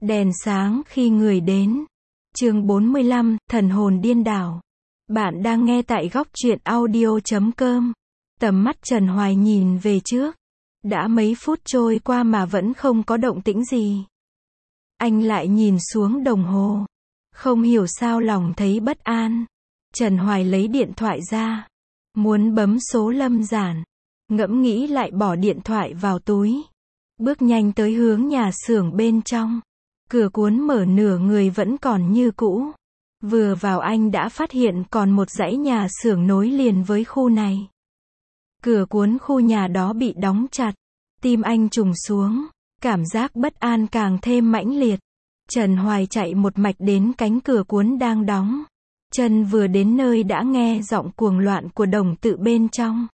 Đèn sáng khi người đến. Chương 45, thần hồn điên đảo. Bạn đang nghe tại góc truyện audio.com. Tầm mắt Trần Hoài nhìn về trước. Đã mấy phút trôi qua mà vẫn không có động tĩnh gì. Anh lại nhìn xuống đồng hồ. Không hiểu sao lòng thấy bất an. Trần Hoài lấy điện thoại ra. Muốn bấm số Lâm Giản. Ngẫm nghĩ lại bỏ điện thoại vào túi. Bước nhanh tới hướng nhà xưởng bên trong. Cửa cuốn mở nửa người vẫn còn như cũ. Vừa vào anh đã phát hiện còn một dãy nhà xưởng nối liền với khu này. Cửa cuốn khu nhà đó bị đóng chặt. Tim anh trùng xuống. Cảm giác bất an càng thêm mãnh liệt. Trần Hoài chạy một mạch đến cánh cửa cuốn đang đóng. Chân vừa đến nơi đã nghe giọng cuồng loạn của Đồng Tự bên trong.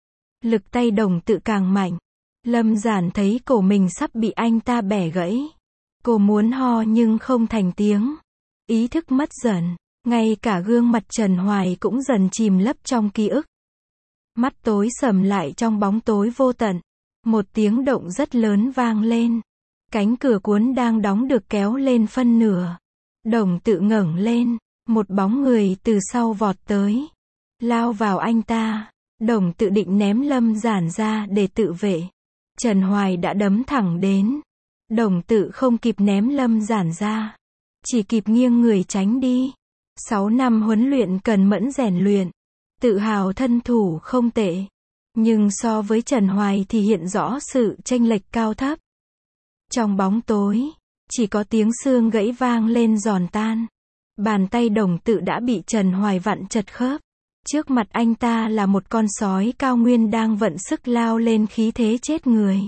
Lực tay Đồng Tự càng mạnh. Lâm Giản thấy cổ mình sắp bị anh ta bẻ gãy. Cô muốn ho nhưng không thành tiếng. Ý thức mất dần. Ngay cả gương mặt Trần Hoài cũng dần chìm lấp trong ký ức. Mắt tối sầm lại trong bóng tối vô tận. Một tiếng động rất lớn vang lên. Cánh cửa cuốn đang đóng được kéo lên phân nửa. Đồng Tự ngẩng lên. Một bóng người từ sau vọt tới. Lao vào anh ta. Đồng Tự định ném Lâm Giản ra để tự vệ. Trần Hoài đã đấm thẳng đến. Đồng Tự không kịp ném Lâm Giản ra. Chỉ kịp nghiêng người tránh đi. 6 năm huấn luyện cần mẫn rèn luyện. Tự hào thân thủ không tệ. Nhưng so với Trần Hoài thì hiện rõ sự chênh lệch cao thấp. Trong bóng tối, chỉ có tiếng xương gãy vang lên giòn tan. Bàn tay Đồng Tự đã bị Trần Hoài vặn chật khớp. Trước mặt anh ta là một con sói cao nguyên đang vận sức lao lên khí thế chết người.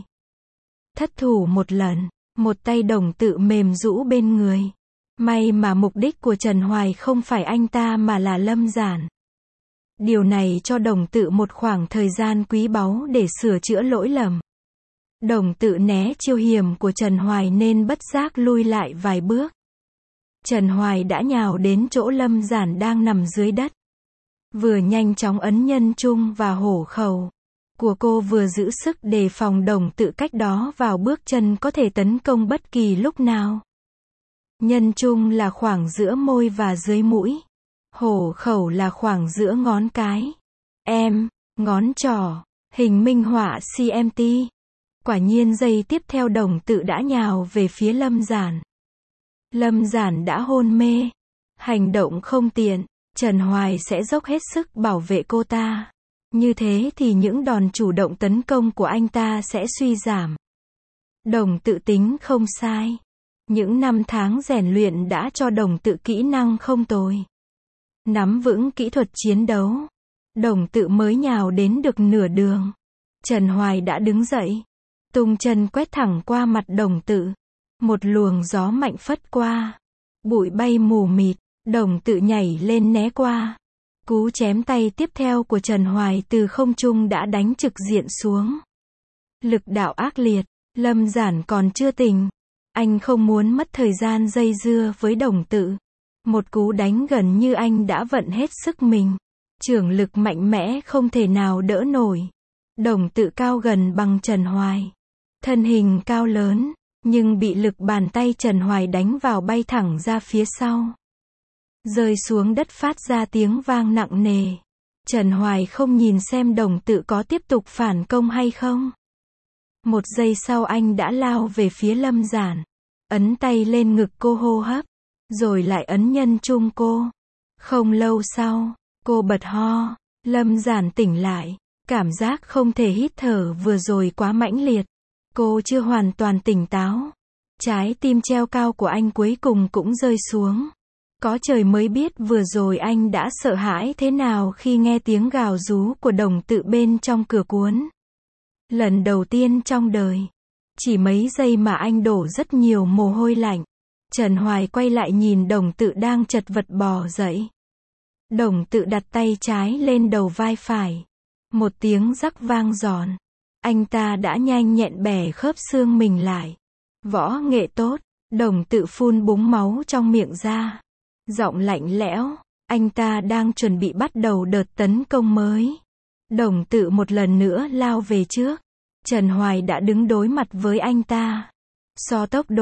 Thất thủ một lần, một tay Đồng Tự mềm rũ bên người. May mà mục đích của Trần Hoài không phải anh ta mà là Lâm Giản. Điều này cho Đồng Tự một khoảng thời gian quý báu để sửa chữa lỗi lầm. Đồng Tự né chiêu hiểm của Trần Hoài nên bất giác lui lại vài bước. Trần Hoài đã nhào đến chỗ Lâm Giản đang nằm dưới đất. Vừa nhanh chóng ấn nhân trung và hổ khẩu của cô, vừa giữ sức đề phòng Đồng Tự cách đó vào bước chân có thể tấn công bất kỳ lúc nào. Nhân trung là khoảng giữa môi và dưới mũi. Hổ khẩu là khoảng giữa ngón cái, ngón trỏ, hình minh họa CMT. Quả nhiên giây tiếp theo Đồng Tự đã nhào về phía Lâm Giản. Lâm Giản đã hôn mê. Hành động không tiện. Trần Hoài sẽ dốc hết sức bảo vệ cô ta. Như thế thì những đòn chủ động tấn công của anh ta sẽ suy giảm. Đồng Tự tính không sai. Những năm tháng rèn luyện đã cho Đồng Tự kỹ năng không tồi. Nắm vững kỹ thuật chiến đấu. Đồng Tự mới nhào đến được nửa đường. Trần Hoài đã đứng dậy. Tung chân quét thẳng qua mặt Đồng Tự. Một luồng gió mạnh phất qua. Bụi bay mù mịt. Đồng Tự nhảy lên né qua. Cú chém tay tiếp theo của Trần Hoài từ không trung đã đánh trực diện xuống. Lực đạo ác liệt. Lâm Giản còn chưa tỉnh. Anh không muốn mất thời gian dây dưa với Đồng Tự. Một cú đánh gần như anh đã vận hết sức mình. Chưởng lực mạnh mẽ không thể nào đỡ nổi. Đồng Tự cao gần bằng Trần Hoài. Thân hình cao lớn, nhưng bị lực bàn tay Trần Hoài đánh vào bay thẳng ra phía sau. Rơi xuống đất phát ra tiếng vang nặng nề. Trần Hoài không nhìn xem Đồng Tự có tiếp tục phản công hay không. Một giây sau anh đã lao về phía Lâm Giản. Ấn tay lên ngực cô hô hấp. Rồi lại ấn nhân trung cô. Không lâu sau, cô bật ho. Lâm Giản tỉnh lại. Cảm giác không thể hít thở vừa rồi quá mãnh liệt. Cô chưa hoàn toàn tỉnh táo. Trái tim treo cao của anh cuối cùng cũng rơi xuống. Có trời mới biết vừa rồi anh đã sợ hãi thế nào khi nghe tiếng gào rú của Đồng Tự bên trong cửa cuốn. Lần đầu tiên trong đời. Chỉ mấy giây mà anh đổ rất nhiều mồ hôi lạnh. Trần Hoài quay lại nhìn Đồng Tự đang chật vật bò dậy. Đồng Tự đặt tay trái lên đầu vai phải. Một tiếng rắc vang giòn. Anh ta đã nhanh nhẹn bẻ khớp xương mình lại. Võ nghệ tốt. Đồng Tự phun búng máu trong miệng ra. Giọng lạnh lẽo. Anh ta đang chuẩn bị bắt đầu đợt tấn công mới. Đồng Tự một lần nữa lao về trước. Trần Hoài đã đứng đối mặt với anh ta. So tốc độ,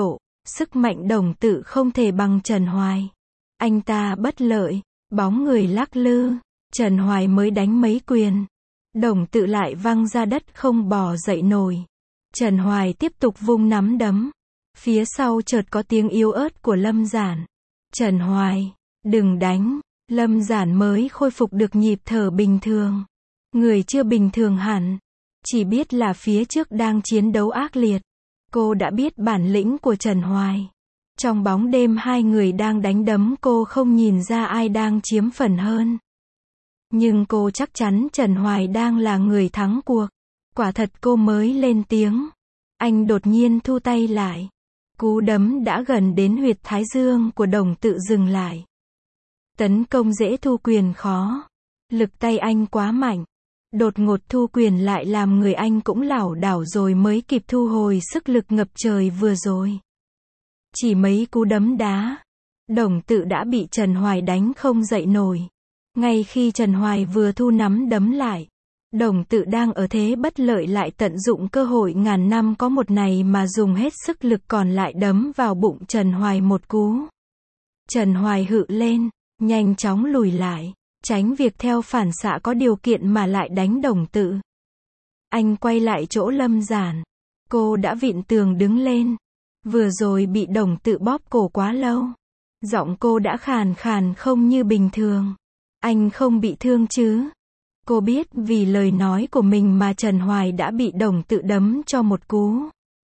Sức mạnh Đồng Tự không thể bằng Trần Hoài. Anh ta bất lợi, bóng người lắc lư, Trần Hoài mới đánh mấy quyền. Đồng Tự lại văng ra đất không bò dậy nổi. Trần Hoài tiếp tục vung nắm đấm. Phía sau chợt có tiếng yếu ớt của Lâm Giản. Trần Hoài, đừng đánh. Lâm Giản mới khôi phục được nhịp thở bình thường. Người chưa bình thường hẳn. Chỉ biết là phía trước đang chiến đấu ác liệt. Cô đã biết bản lĩnh của Trần Hoài. Trong bóng đêm hai người đang đánh đấm cô không nhìn ra ai đang chiếm phần hơn. Nhưng cô chắc chắn Trần Hoài đang là người thắng cuộc. Quả thật cô mới lên tiếng. Anh đột nhiên thu tay lại. Cú đấm đã gần đến huyệt thái dương của Đồng Tự dừng lại. Tấn công dễ thu quyền khó. Lực tay anh quá mạnh. Đột ngột thu quyền lại làm người anh cũng lảo đảo rồi mới kịp thu hồi sức lực ngập trời vừa rồi. Chỉ mấy cú đấm đá, Đồng Tự đã bị Trần Hoài đánh không dậy nổi. Ngay khi Trần Hoài vừa thu nắm đấm lại, Đồng Tự đang ở thế bất lợi lại tận dụng cơ hội ngàn năm có một này mà dùng hết sức lực còn lại đấm vào bụng Trần Hoài một cú. Trần Hoài hự lên, nhanh chóng lùi lại, tránh việc theo phản xạ có điều kiện mà lại đánh Đồng Tự. Anh quay lại chỗ Lâm Giản. Cô đã vịn tường đứng lên. Vừa rồi bị Đồng Tự bóp cổ quá lâu. Giọng cô đã khàn khàn không như bình thường. Anh không bị thương chứ? Cô biết vì lời nói của mình mà Trần Hoài đã bị Đồng Tự đấm cho một cú.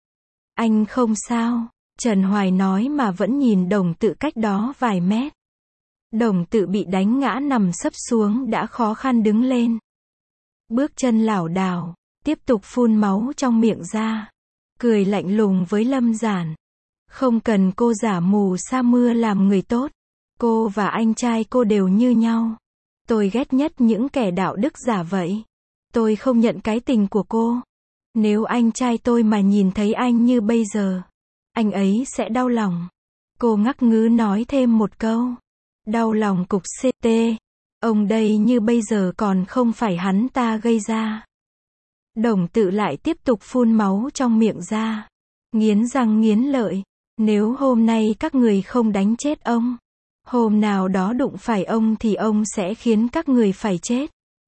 Anh không sao, Trần Hoài nói mà vẫn nhìn Đồng Tự cách đó vài mét. Đồng Tự bị đánh ngã nằm sấp xuống đã khó khăn đứng lên. Bước chân lảo đảo, tiếp tục phun máu trong miệng ra. Cười lạnh lùng với Lâm Giản. Không cần cô giả mù sa mưa làm người tốt. Cô và anh trai cô đều như nhau. Tôi ghét nhất những kẻ đạo đức giả vậy. Tôi không nhận cái tình của cô. Nếu anh trai tôi mà nhìn thấy anh như bây giờ, anh ấy sẽ đau lòng. Cô ngắc ngứ nói thêm một câu. Đau lòng cục CT. Ông đây như bây giờ còn không phải hắn ta gây ra. Đồng Tự lại tiếp tục phun máu trong miệng ra. Nghiến răng nghiến lợi. Nếu hôm nay các người không đánh chết ông, hôm nào đó đụng phải ông thì ông sẽ khiến các người phải chết.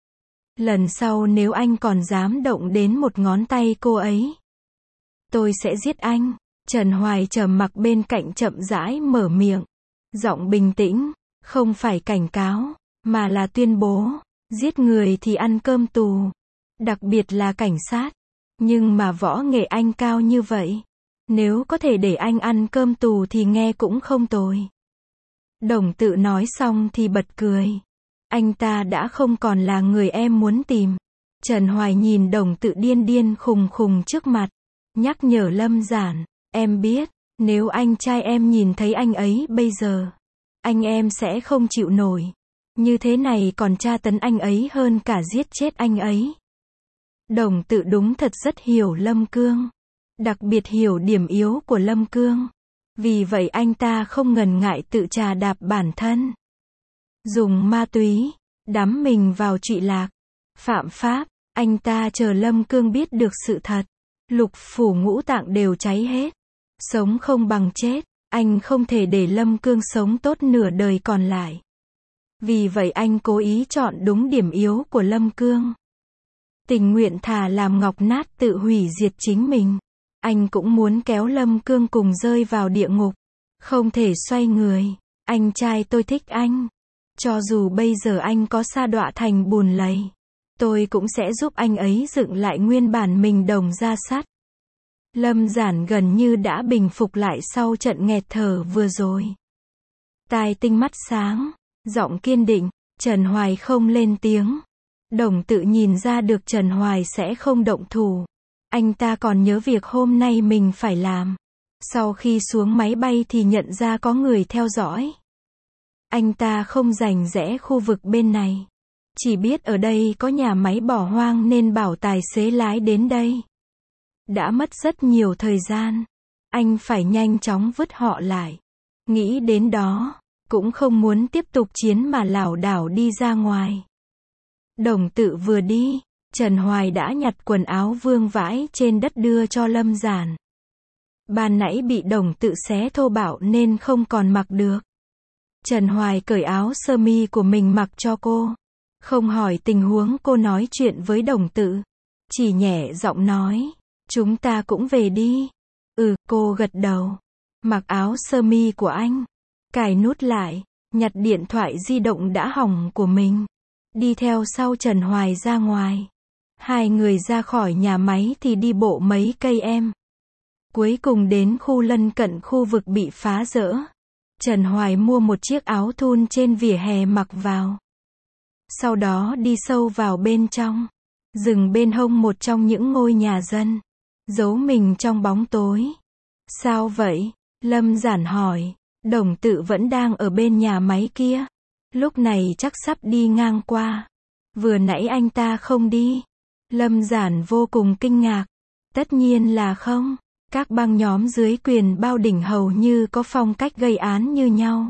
Lần sau nếu anh còn dám động đến một ngón tay cô ấy, tôi sẽ giết anh. Trần Hoài trầm mặc bên cạnh chậm rãi mở miệng. Giọng bình tĩnh, không phải cảnh cáo, mà là tuyên bố. Giết người thì ăn cơm tù. Đặc biệt là cảnh sát. Nhưng mà võ nghệ anh cao như vậy. Nếu có thể để anh ăn cơm tù thì nghe cũng không tồi. Đồng Tự nói xong thì bật cười. Anh ta đã không còn là người em muốn tìm. Trần Hoài nhìn Đồng Tự điên điên khùng khùng trước mặt. Nhắc nhở Lâm Giản. Em biết, nếu anh trai em nhìn thấy anh ấy bây giờ, anh em sẽ không chịu nổi. Như thế này còn tra tấn anh ấy hơn cả giết chết anh ấy. Đồng Tự đúng thật rất hiểu Lâm Cương. Đặc biệt hiểu điểm yếu của Lâm Cương. Vì vậy anh ta không ngần ngại tự trà đạp bản thân. Dùng ma túy, đắm mình vào trụy lạc, phạm pháp. Anh ta chờ Lâm Cương biết được sự thật. Lục phủ ngũ tạng đều cháy hết. Sống không bằng chết. Anh không thể để Lâm Cương sống tốt nửa đời còn lại. Vì vậy anh cố ý chọn đúng điểm yếu của Lâm Cương. Tình nguyện thà làm ngọc nát tự hủy diệt chính mình. Anh cũng muốn kéo Lâm Cương cùng rơi vào địa ngục. Không thể xoay người. Anh trai tôi thích anh. Cho dù bây giờ anh có sa đọa thành bùn lầy, tôi cũng sẽ giúp anh ấy dựng lại nguyên bản mình đồng ra sắt. Lâm Giản gần như đã bình phục lại sau trận nghẹt thở vừa rồi. Tai tinh mắt sáng, giọng kiên định. Trần Hoài không lên tiếng. Đồng Tự nhìn ra được Trần Hoài sẽ không động thủ. Anh ta còn nhớ việc hôm nay mình phải làm. Sau khi xuống máy bay thì nhận ra có người theo dõi. Anh ta không rành rẽ khu vực bên này. Chỉ biết ở đây có nhà máy bỏ hoang nên bảo tài xế lái đến đây. Đã mất rất nhiều thời gian. Anh phải nhanh chóng vứt họ lại. Nghĩ đến đó, cũng không muốn tiếp tục chiến mà lảo đảo đi ra ngoài. Đồng Tự vừa đi, Trần Hoài đã nhặt quần áo vương vãi trên đất đưa cho Lâm Giản. Ban nãy bị Đồng Tự xé thô bạo nên không còn mặc được. Trần Hoài cởi áo sơ mi của mình mặc cho cô. Không hỏi tình huống cô nói chuyện với Đồng Tự. Chỉ nhẹ giọng nói, chúng ta cũng về đi. Cô gật đầu. Mặc áo sơ mi của anh. Cài nút lại. Nhặt điện thoại di động đã hỏng của mình. Đi theo sau Trần Hoài ra ngoài. Hai người ra khỏi nhà máy thì đi bộ mấy cây em. Cuối cùng đến khu lân cận khu vực bị phá rỡ. Trần Hoài mua một chiếc áo thun trên vỉa hè mặc vào. Sau đó đi sâu vào bên trong. Dừng bên hông một trong những ngôi nhà dân. Giấu mình trong bóng tối. Sao vậy? Lâm Giản hỏi. Đồng Tự vẫn đang ở bên nhà máy kia. Lúc này chắc sắp đi ngang qua. Vừa nãy anh ta không đi. Lâm Giản vô cùng kinh ngạc. Tất nhiên là không. Các băng nhóm dưới quyền Bao Đỉnh hầu như có phong cách gây án như nhau.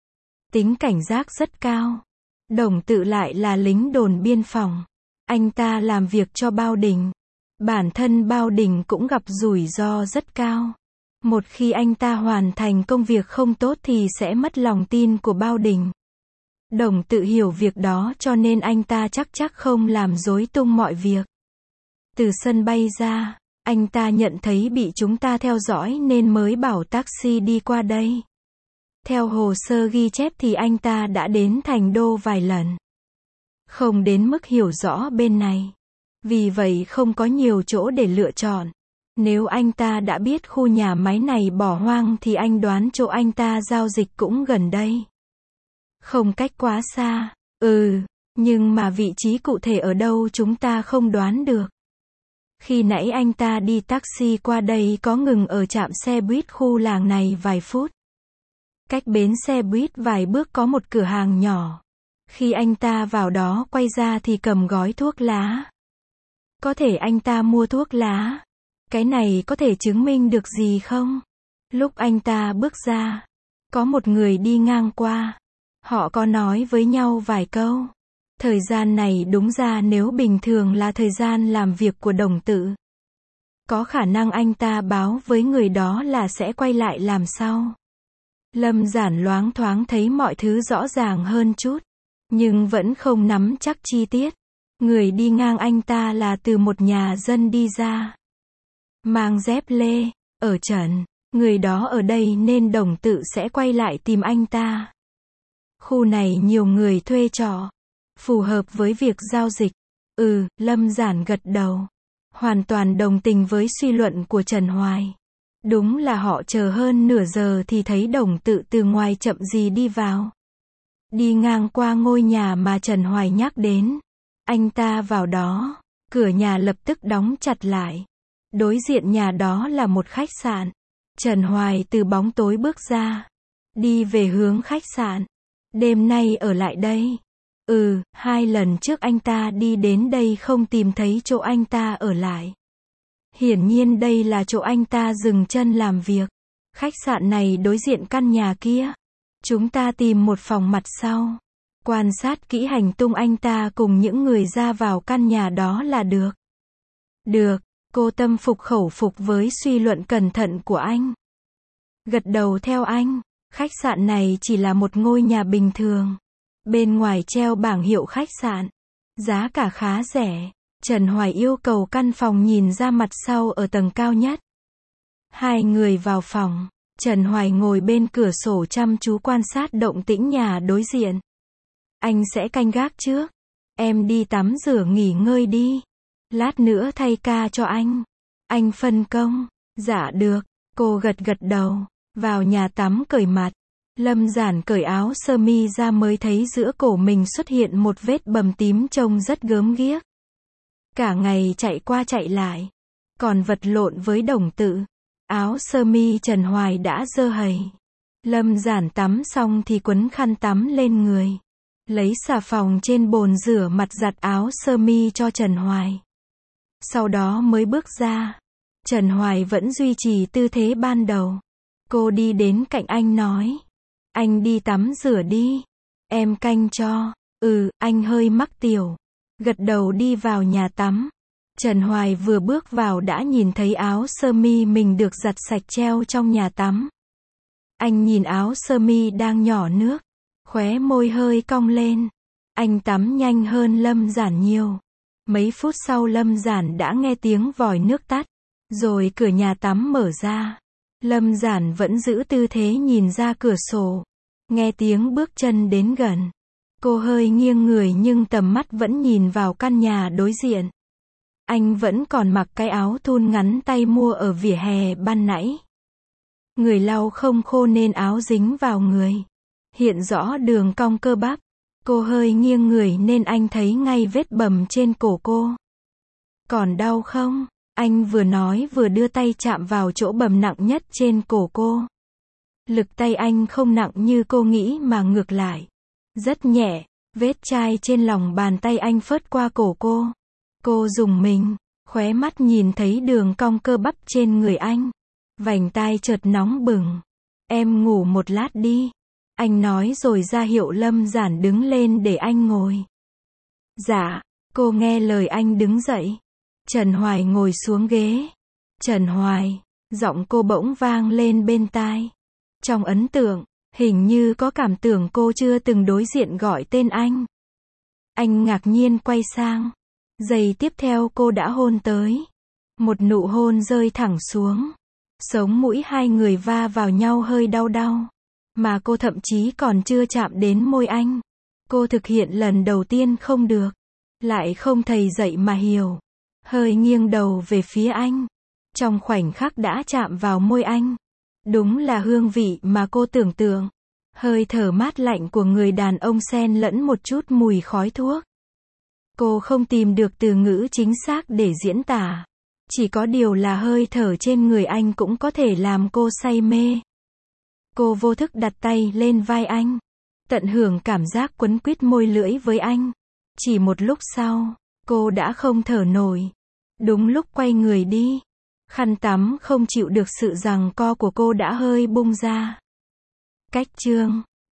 Tính cảnh giác rất cao. Đồng Tự lại là lính đồn biên phòng. Anh ta làm việc cho Bao Đỉnh. Bản thân Bao Đỉnh cũng gặp rủi ro rất cao. Một khi anh ta hoàn thành công việc không tốt thì sẽ mất lòng tin của Bao Đỉnh. Đồng Tự hiểu việc đó cho nên anh ta chắc không làm rối tung mọi việc. Từ sân bay ra, anh ta nhận thấy bị chúng ta theo dõi nên mới bảo taxi đi qua đây. Theo hồ sơ ghi chép thì anh ta đã đến Thành Đô vài lần. Không đến mức hiểu rõ bên này. Vì vậy không có nhiều chỗ để lựa chọn. Nếu anh ta đã biết khu nhà máy này bỏ hoang thì anh đoán chỗ anh ta giao dịch cũng gần đây. Không cách quá xa. Nhưng mà vị trí cụ thể ở đâu chúng ta không đoán được. Khi nãy anh ta đi taxi qua đây có ngừng ở trạm xe buýt khu làng này vài phút. Cách bến xe buýt vài bước có một cửa hàng nhỏ. Khi anh ta vào đó quay ra thì cầm gói thuốc lá. Có thể anh ta mua thuốc lá. Cái này có thể chứng minh được gì không? Lúc anh ta bước ra, có một người đi ngang qua. Họ có nói với nhau vài câu. Thời gian này đúng ra nếu bình thường là thời gian làm việc của Đồng Tự. Có khả năng anh ta báo với người đó là sẽ quay lại làm sau. Lâm Giản loáng thoáng thấy mọi thứ rõ ràng hơn chút. Nhưng vẫn không nắm chắc chi tiết. Người đi ngang anh ta là từ một nhà dân đi ra. Mang dép lê, ở trần. Người đó ở đây nên Đồng Tự sẽ quay lại tìm anh ta. Khu này nhiều người thuê trọ. Phù hợp với việc giao dịch. Lâm Giản gật đầu. Hoàn toàn đồng tình với suy luận của Trần Hoài. Đúng là họ chờ hơn nửa giờ thì thấy Đồng Tự từ ngoài chậm gì đi vào. Đi ngang qua ngôi nhà mà Trần Hoài nhắc đến. Anh ta vào đó. Cửa nhà lập tức đóng chặt lại. Đối diện nhà đó là một khách sạn. Trần Hoài từ bóng tối bước ra. Đi về hướng khách sạn. Đêm nay ở lại đây. 2 lần trước anh ta đi đến đây không tìm thấy chỗ anh ta ở lại. Hiển nhiên đây là chỗ anh ta dừng chân làm việc. Khách sạn này đối diện căn nhà kia. Chúng ta tìm một phòng mặt sau. Quan sát kỹ hành tung anh ta cùng những người ra vào căn nhà đó là được. Được, cô tâm phục khẩu phục với suy luận cẩn thận của anh. Gật đầu theo anh. Khách sạn này chỉ là một ngôi nhà bình thường. Bên ngoài treo bảng hiệu khách sạn. Giá cả khá rẻ. Trần Hoài yêu cầu căn phòng nhìn ra mặt sau ở tầng cao nhất. Hai người vào phòng. Trần Hoài ngồi bên cửa sổ chăm chú quan sát động tĩnh nhà đối diện. Anh sẽ canh gác trước. Em đi tắm rửa nghỉ ngơi đi. Lát nữa thay ca cho anh. Anh phân công. Dạ được. Cô gật đầu. Vào nhà tắm cởi mặt. Lâm Giản cởi áo sơ mi ra mới thấy giữa cổ mình xuất hiện một vết bầm tím trông rất gớm ghiếc. Cả ngày chạy qua chạy lại. Còn vật lộn với Đồng Tự. Áo sơ mi Trần Hoài đã dơ hầy. Lâm Giản tắm xong thì quấn khăn tắm lên người. Lấy xà phòng trên bồn rửa mặt giặt áo sơ mi cho Trần Hoài. Sau đó mới bước ra. Trần Hoài vẫn duy trì tư thế ban đầu. Cô đi đến cạnh anh nói. Anh đi tắm rửa đi. Em canh cho. Anh hơi mắc tiểu. Gật đầu đi vào nhà tắm. Trần Hoài vừa bước vào đã nhìn thấy áo sơ mi mình được giặt sạch treo trong nhà tắm. Anh nhìn áo sơ mi đang nhỏ nước, khóe môi hơi cong lên. Anh tắm nhanh hơn Lâm Giản nhiều. Mấy phút sau Lâm Giản đã nghe tiếng vòi nước tắt, rồi cửa nhà tắm mở ra. Lâm Giản vẫn giữ tư thế nhìn ra cửa sổ. Nghe tiếng bước chân đến gần. Cô hơi nghiêng người nhưng tầm mắt vẫn nhìn vào căn nhà đối diện. Anh vẫn còn mặc cái áo thun ngắn tay mua ở vỉa hè ban nãy. Người lau không khô nên áo dính vào người, hiện rõ đường cong cơ bắp. Cô hơi nghiêng người nên anh thấy ngay vết bầm trên cổ cô. Còn đau không? Anh vừa nói vừa đưa tay chạm vào chỗ bầm nặng nhất trên cổ cô. Lực tay anh không nặng như cô nghĩ mà ngược lại. Rất nhẹ, vết chai trên lòng bàn tay anh phớt qua cổ cô. Cô rùng mình, khóe mắt nhìn thấy đường cong cơ bắp trên người anh. Vành tai chợt nóng bừng. Em ngủ một lát đi. Anh nói rồi ra hiệu Lâm Giản đứng lên để anh ngồi. Dạ, cô nghe lời anh đứng dậy. Trần Hoài ngồi xuống ghế. Trần Hoài, giọng cô bỗng vang lên bên tai. Trong ấn tượng, hình như có cảm tưởng cô chưa từng đối diện gọi tên anh. Anh ngạc nhiên quay sang. Giây tiếp theo cô đã hôn tới. Một nụ hôn rơi thẳng xuống. Sống mũi hai người va vào nhau hơi đau đau. Mà cô thậm chí còn chưa chạm đến môi anh. Cô thực hiện lần đầu tiên không được. Lại không thầy dạy mà hiểu. Hơi nghiêng đầu về phía anh. Trong khoảnh khắc đã chạm vào môi anh. Đúng là hương vị mà cô tưởng tượng. Hơi thở mát lạnh của người đàn ông xen lẫn một chút mùi khói thuốc. Cô không tìm được từ ngữ chính xác để diễn tả. Chỉ có điều là hơi thở trên người anh cũng có thể làm cô say mê. Cô vô thức đặt tay lên vai anh. Tận hưởng cảm giác quấn quýt môi lưỡi với anh. Chỉ một lúc sau, cô đã không thở nổi. Đúng lúc quay người đi. Khăn tắm không chịu được sự giằng co của cô đã hơi bung ra. Cách chương